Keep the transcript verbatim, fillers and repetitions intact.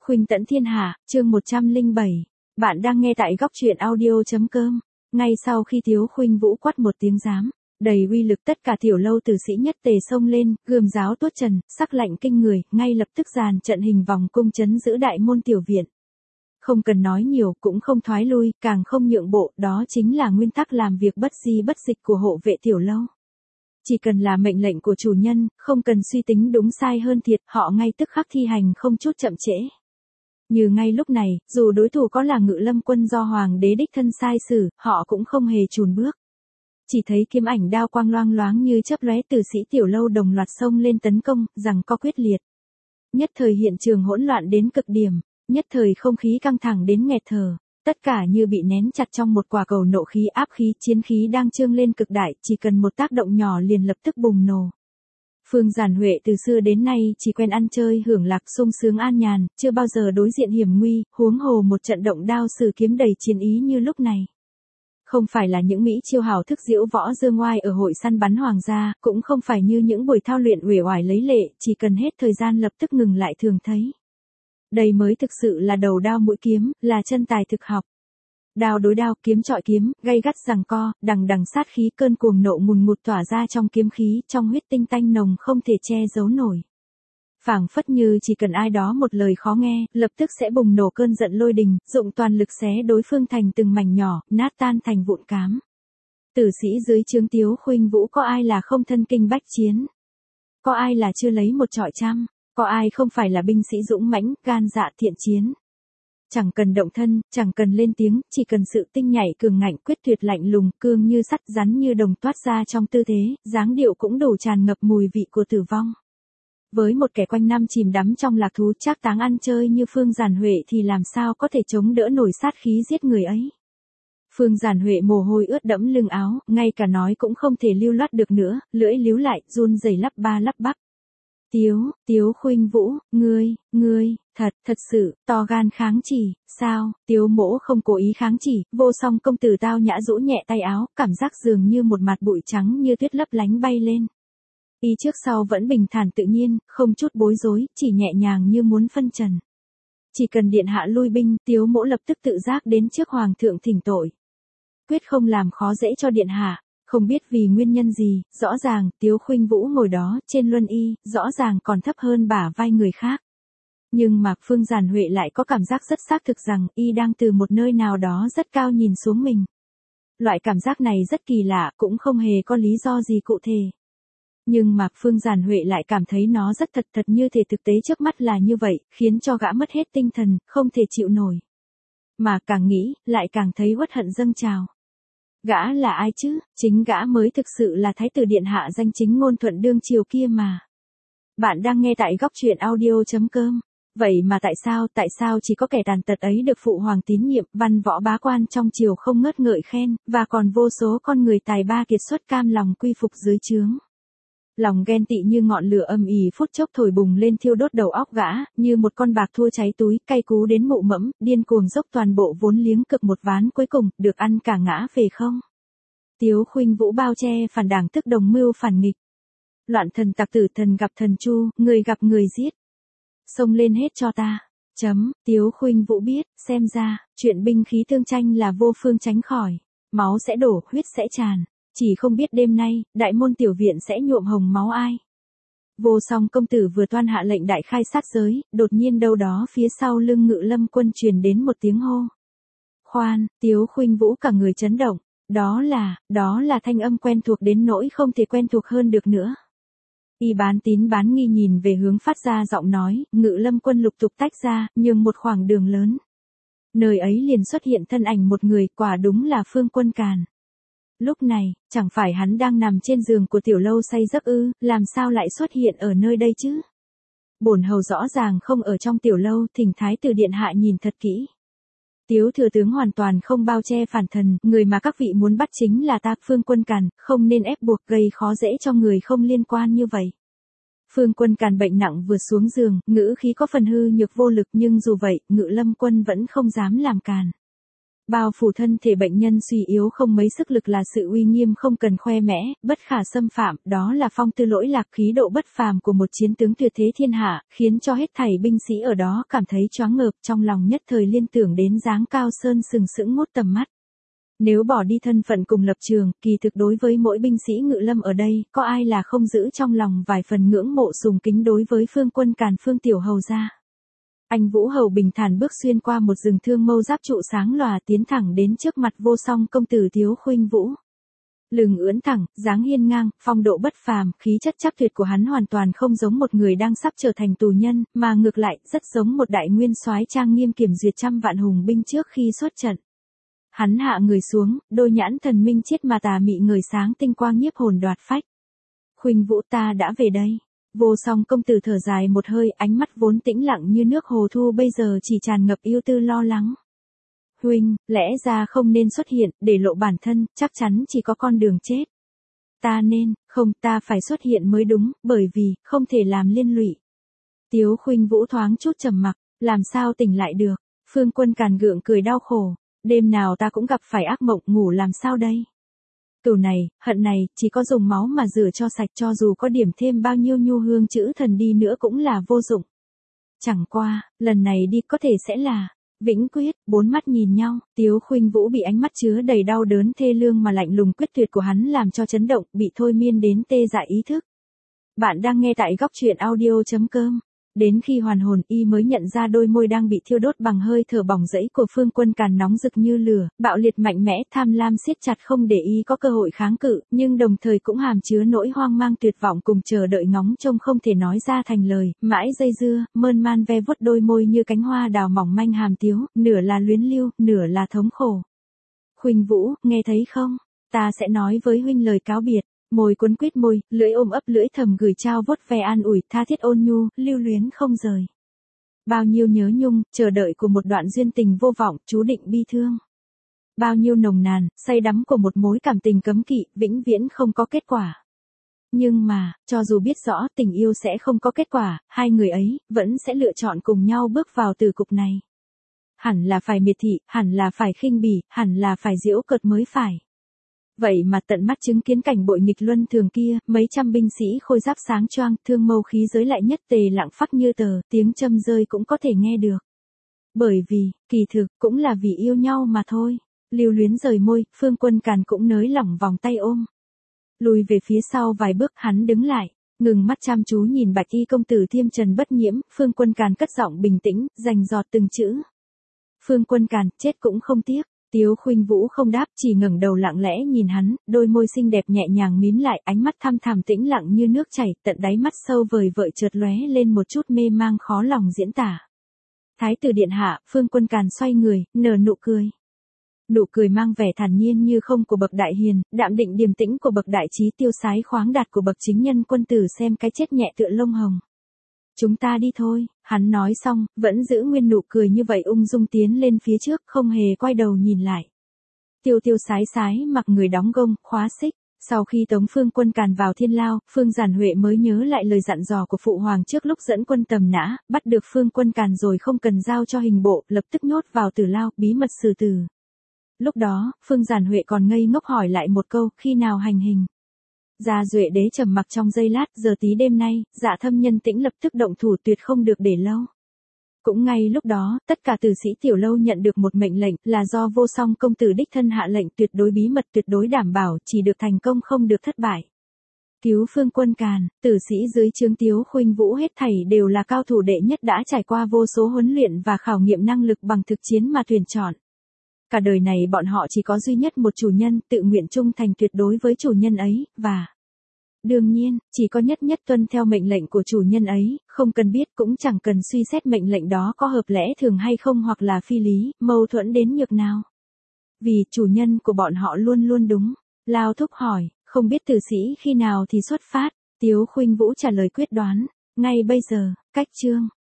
Khuynh tẫn thiên hạ, chương một trăm lẻ bảy. Bạn đang nghe tại góc truyện audio.com. Ngay sau khi Tiếu Khuynh Vũ quát một tiếng giám, đầy uy lực, tất cả tiểu lâu tử sĩ nhất tề xông lên, gươm giáo tuốt trần, sắc lạnh kinh người, ngay lập tức dàn trận hình vòng cung trấn giữ đại môn tiểu viện. Không cần nói nhiều, cũng không thoái lui, càng không nhượng bộ, đó chính là nguyên tắc làm việc bất di bất dịch của hộ vệ tiểu lâu. Chỉ cần là mệnh lệnh của chủ nhân, không cần suy tính đúng sai hơn thiệt, họ ngay tức khắc thi hành không chút chậm trễ. Như ngay lúc này, dù đối thủ có là Ngự Lâm quân do hoàng đế đích thân sai sử, họ cũng không hề chùn bước. Chỉ thấy kiếm ảnh đao quang loang loáng như chớp lóe, tử sĩ tiểu lâu đồng loạt xông lên tấn công, giằng co quyết liệt. Nhất thời hiện trường hỗn loạn đến cực điểm, nhất thời không khí căng thẳng đến nghẹt thở. Tất cả như bị nén chặt trong một quả cầu nộ khí, áp khí, chiến khí đang trương lên cực đại, chỉ cần một tác động nhỏ liền lập tức bùng nổ. Phương Giản Huệ từ xưa đến nay chỉ quen ăn chơi hưởng lạc, sung sướng an nhàn, chưa bao giờ đối diện hiểm nguy, huống hồ một trận động đao sử kiếm đầy chiến ý như lúc này. Không phải là những mỹ chiêu hào thức diễu võ dương ngoai ở hội săn bắn hoàng gia, cũng không phải như những buổi thao luyện uể oải lấy lệ, chỉ cần hết thời gian lập tức ngừng lại thường thấy. Đây mới thực sự là đầu đao mũi kiếm, là chân tài thực học. Đao đối đao, kiếm chọi kiếm, gay gắt giằng co, đằng đằng sát khí, cơn cuồng nộ ngùn ngụt tỏa ra trong kiếm khí, trong huyết tinh tanh nồng không thể che giấu nổi. Phảng phất như chỉ cần ai đó một lời khó nghe, lập tức sẽ bùng nổ cơn giận lôi đình, dụng toàn lực xé đối phương thành từng mảnh nhỏ, nát tan thành vụn cám. Tử sĩ dưới trướng Tiếu Khuynh Vũ có ai là không thân kinh bách chiến? Có ai là chưa lấy một trọi trăm? Có ai không phải là binh sĩ dũng mãnh, gan dạ thiện chiến? Chẳng cần động thân, chẳng cần lên tiếng, chỉ cần sự tinh nhạy cường ngạnh, quyết tuyệt lạnh lùng, cương như sắt, rắn như đồng toát ra trong tư thế, dáng điệu cũng đủ tràn ngập mùi vị của tử vong. Với một kẻ quanh năm chìm đắm trong lạc thú trác táng ăn chơi như Phương Giản Huệ thì làm sao có thể chống đỡ nổi sát khí giết người ấy. Phương Giản Huệ mồ hôi ướt đẫm lưng áo, ngay cả nói cũng không thể lưu loát được nữa, lưỡi líu lại, run rẩy lắp ba lắp bắp. Tiếu, Tiếu Khuynh Vũ, ngươi, ngươi, thật, thật sự, to gan kháng chỉ, sao? Tiếu mỗ không cố ý kháng chỉ, vô song công tử tao nhã rũ nhẹ tay áo, cảm giác dường như một mặt bụi trắng như tuyết lấp lánh bay lên. Y trước sau vẫn bình thản tự nhiên, không chút bối rối, chỉ nhẹ nhàng như muốn phân trần. Chỉ cần điện hạ lui binh, Tiếu mỗ lập tức tự giác đến trước hoàng thượng thỉnh tội. Quyết không làm khó dễ cho điện hạ. Không biết vì nguyên nhân gì, rõ ràng, Tiếu Khuynh Vũ ngồi đó, trên luân y, rõ ràng còn thấp hơn bả vai người khác. Nhưng mà Phương Giản Huệ lại có cảm giác rất xác thực rằng, y đang từ một nơi nào đó rất cao nhìn xuống mình. Loại cảm giác này rất kỳ lạ, cũng không hề có lý do gì cụ thể. Nhưng mà Phương Giản Huệ lại cảm thấy nó rất thật thật như thể thực tế trước mắt là như vậy, khiến cho gã mất hết tinh thần, không thể chịu nổi. Mà càng nghĩ, lại càng thấy uất hận dâng trào. Gã là ai chứ, chính gã mới thực sự là thái tử điện hạ danh chính ngôn thuận đương triều kia mà. Bạn đang nghe tại góc truyện audio.com. Vậy mà tại sao, tại sao chỉ có kẻ tàn tật ấy được phụ hoàng tín nhiệm, văn võ bá quan trong triều không ngớt ngợi khen, và còn vô số con người tài ba kiệt xuất cam lòng quy phục dưới trướng. Lòng ghen tị như ngọn lửa âm ỉ phút chốc thổi bùng lên thiêu đốt đầu óc gã, như một con bạc thua cháy túi, cay cú đến mụ mẫm, điên cuồng dốc toàn bộ vốn liếng cực một ván cuối cùng, được ăn cả ngã về không. Tiếu Khuynh Vũ bao che phản đảng tức đồng mưu phản nghịch. Loạn thần tặc tử thần gặp thần chu, người gặp người giết. Xông lên hết cho ta. Chấm, Tiếu Khuynh Vũ biết, xem ra, chuyện binh khí tương tranh là vô phương tránh khỏi. Máu sẽ đổ, huyết sẽ tràn. Chỉ không biết đêm nay, đại môn tiểu viện sẽ nhuộm hồng máu ai. Vô song công tử vừa toan hạ lệnh đại khai sát giới, đột nhiên đâu đó phía sau lưng Ngự Lâm quân truyền đến một tiếng hô. Khoan, Tiếu Khuynh Vũ cả người chấn động, đó là, đó là thanh âm quen thuộc đến nỗi không thể quen thuộc hơn được nữa. Y bán tín bán nghi nhìn về hướng phát ra giọng nói, Ngự Lâm quân lục tục tách ra, nhường một khoảng đường lớn. Nơi ấy liền xuất hiện thân ảnh một người, quả đúng là Phương Quân Càn. Lúc này, chẳng phải hắn đang nằm trên giường của tiểu lâu say giấc ư, làm sao lại xuất hiện ở nơi đây chứ? Bổn hầu rõ ràng không ở trong tiểu lâu, thỉnh thái tử điện hạ nhìn thật kỹ. Tiếu thừa tướng hoàn toàn không bao che phản thần, người mà các vị muốn bắt chính là ta, Phương Quân Càn, không nên ép buộc gây khó dễ cho người không liên quan như vậy. Phương Quân Càn bệnh nặng vừa xuống giường, ngữ khí có phần hư nhược vô lực, nhưng dù vậy, Ngự Lâm quân vẫn không dám làm càn. Bao phủ thân thể bệnh nhân suy yếu không mấy sức lực là sự uy nghiêm không cần khoe mẽ, bất khả xâm phạm, đó là phong tư lỗi lạc khí độ bất phàm của một chiến tướng tuyệt thế thiên hạ, khiến cho hết thảy binh sĩ ở đó cảm thấy choáng ngợp, trong lòng nhất thời liên tưởng đến dáng cao sơn sừng sững ngút tầm mắt. Nếu bỏ đi thân phận cùng lập trường, kỳ thực đối với mỗi binh sĩ Ngự Lâm ở đây, có ai là không giữ trong lòng vài phần ngưỡng mộ sùng kính đối với Phương Quân Càn Phương tiểu hầu gia. Anh Vũ Hầu bình thản bước xuyên qua một rừng thương mâu giáp trụ sáng lòa tiến thẳng đến trước mặt vô song công tử Tiếu Khuynh Vũ. Lưng ưỡn thẳng, dáng hiên ngang, phong độ bất phàm, khí chất chắc tuyệt của hắn hoàn toàn không giống một người đang sắp trở thành tù nhân, mà ngược lại, rất giống một đại nguyên soái trang nghiêm kiểm duyệt trăm vạn hùng binh trước khi xuất trận. Hắn hạ người xuống, đôi nhãn thần minh chiết mà tà mị ngời sáng tinh quang nhiếp hồn đoạt phách. Khuynh Vũ, ta đã về đây. Vô song công tử thở dài một hơi, ánh mắt vốn tĩnh lặng như nước hồ thu bây giờ chỉ tràn ngập yêu tư lo lắng. Huynh, lẽ ra không nên xuất hiện, để lộ bản thân, chắc chắn chỉ có con đường chết. Ta nên, không, ta phải xuất hiện mới đúng, bởi vì, không thể làm liên lụy. Tiếu Khuynh Vũ thoáng chút trầm mặc, làm sao tỉnh lại được. Phương Quân Càn gượng cười đau khổ. Đêm nào ta cũng gặp phải ác mộng, ngủ làm sao đây? Cừu này, hận này, chỉ có dùng máu mà rửa cho sạch, cho dù có điểm thêm bao nhiêu nhu hương chữ thần đi nữa cũng là vô dụng. Chẳng qua, lần này đi có thể sẽ là vĩnh quyết. Bốn mắt nhìn nhau, Tiếu Khuynh Vũ bị ánh mắt chứa đầy đau đớn thê lương mà lạnh lùng quyết tuyệt của hắn làm cho chấn động, bị thôi miên đến tê dại ý thức. Bạn đang nghe tại góc truyện audio chấm com. Đến khi hoàn hồn, y mới nhận ra đôi môi đang bị thiêu đốt bằng hơi thở bỏng rẫy của Phương Quân Càn nóng rực như lửa, bạo liệt mạnh mẽ, tham lam siết chặt không để y có cơ hội kháng cự, nhưng đồng thời cũng hàm chứa nỗi hoang mang tuyệt vọng cùng chờ đợi ngóng trông không thể nói ra thành lời, mãi dây dưa, mơn man ve vuốt đôi môi như cánh hoa đào mỏng manh hàm tiếu, nửa là luyến lưu, nửa là thống khổ. Khuynh Vũ, nghe thấy không? Ta sẽ nói với huynh lời cáo biệt. Môi cuốn quýt môi, lưỡi ôm ấp lưỡi thầm gửi trao vuốt ve an ủi, tha thiết ôn nhu, lưu luyến không rời. Bao nhiêu nhớ nhung, chờ đợi của một đoạn duyên tình vô vọng, chú định bi thương. Bao nhiêu nồng nàn, say đắm của một mối cảm tình cấm kỵ, vĩnh viễn không có kết quả. Nhưng mà, cho dù biết rõ tình yêu sẽ không có kết quả, hai người ấy, vẫn sẽ lựa chọn cùng nhau bước vào tử cục này. Hẳn là phải miệt thị, hẳn là phải khinh bỉ, hẳn là phải giễu cợt mới phải. Vậy mà tận mắt chứng kiến cảnh bội nghịch luân thường kia, mấy trăm binh sĩ khôi giáp sáng choang, thương mâu khí giới lại nhất tề lặng phắc như tờ, tiếng châm rơi cũng có thể nghe được. Bởi vì, kỳ thực, cũng là vì yêu nhau mà thôi. Lưu luyến rời môi, Phương Quân Càn cũng nới lỏng vòng tay ôm. Lùi về phía sau vài bước, hắn đứng lại, ngừng mắt chăm chú nhìn bạch y công tử thiêm trần bất nhiễm, Phương Quân Càn cất giọng bình tĩnh, rành giọt từng chữ. Phương Quân Càn, chết cũng không tiếc. Tiếu Khuynh Vũ không đáp, chỉ ngẩng đầu lặng lẽ nhìn hắn, đôi môi xinh đẹp nhẹ nhàng mím lại, ánh mắt thăm thẳm tĩnh lặng như nước chảy, tận đáy mắt sâu vời vợi chợt lóe lên một chút mê mang khó lòng diễn tả. Thái tử điện hạ, Phương Quân Càn xoay người, nở nụ cười. Nụ cười mang vẻ thản nhiên như không của bậc đại hiền, đạm định điềm tĩnh của bậc đại trí, tiêu sái khoáng đạt của bậc chính nhân quân tử xem cái chết nhẹ tựa lông hồng. Chúng ta đi thôi, hắn nói xong, vẫn giữ nguyên nụ cười như vậy ung dung tiến lên phía trước, không hề quay đầu nhìn lại. Tiêu tiêu sái sái mặc người đóng gông, khóa xích. Sau khi tống Phương Quân Càn vào thiên lao, Phương Giản Huệ mới nhớ lại lời dặn dò của phụ hoàng trước lúc dẫn quân tầm nã, bắt được Phương Quân Càn rồi không cần giao cho hình bộ, lập tức nhốt vào tử lao, bí mật xử tử. Lúc đó, Phương Giản Huệ còn ngây ngốc hỏi lại một câu, khi nào hành hình? Gia Duệ đế trầm mặc trong giây lát, giờ tí đêm nay, Dạ Thâm Nhân Tĩnh lập tức động thủ, tuyệt không được để lâu. Cũng ngay lúc đó, tất cả tử sĩ tiểu lâu nhận được một mệnh lệnh, là do vô song công tử đích thân hạ lệnh, tuyệt đối bí mật, tuyệt đối đảm bảo, chỉ được thành công không được thất bại. Cứu Phương Quân Càn, tử sĩ dưới trướng Tiếu Khuynh Vũ hết thảy đều là cao thủ đệ nhất đã trải qua vô số huấn luyện và khảo nghiệm năng lực bằng thực chiến mà tuyển chọn. Cả đời này bọn họ chỉ có duy nhất một chủ nhân, tự nguyện trung thành tuyệt đối với chủ nhân ấy, và đương nhiên, chỉ có nhất nhất tuân theo mệnh lệnh của chủ nhân ấy, không cần biết cũng chẳng cần suy xét mệnh lệnh đó có hợp lẽ thường hay không hoặc là phi lý, mâu thuẫn đến nhược nào. Vì chủ nhân của bọn họ luôn luôn đúng. Lao Thúc hỏi, không biết tử sĩ khi nào thì xuất phát, Tiếu Khuynh Vũ trả lời quyết đoán, ngay bây giờ, cách chương.